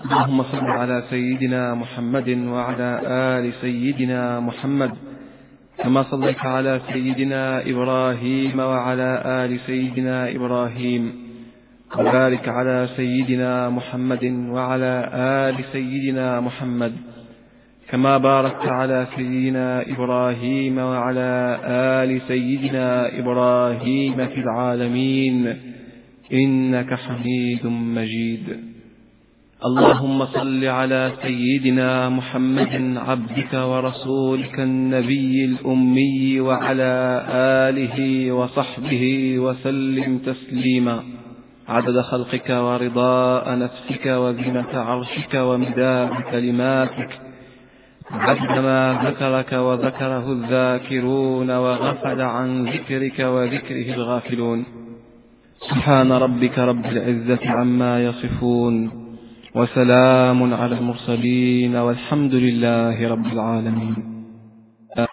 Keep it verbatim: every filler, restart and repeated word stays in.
اللهم صل على سيدنا محمد وعلى آل سيدنا محمد كما صليت على سيدنا إبراهيم وعلى آل سيدنا إبراهيم، وبارك على سيدنا محمد وعلى آل سيدنا محمد كما باركت على سيدنا إبراهيم وعلى آل سيدنا إبراهيم في العالمين إنك حميد مجيد. اللهم صل على سيدنا محمد عبدك ورسولك النبي الأمي وعلى آله وصحبه وسلم تسليما عدد خلقك ورضاء نفسك وزنة عرشك ومداد كلماتك، عدد ما ذكرك وذكره الذاكرون وغفل عن ذكرك وذكره الغافلون. سبحان ربك رب العزة عما يصفون، وسلام على المرسلين، والحمد لله رب العالمين.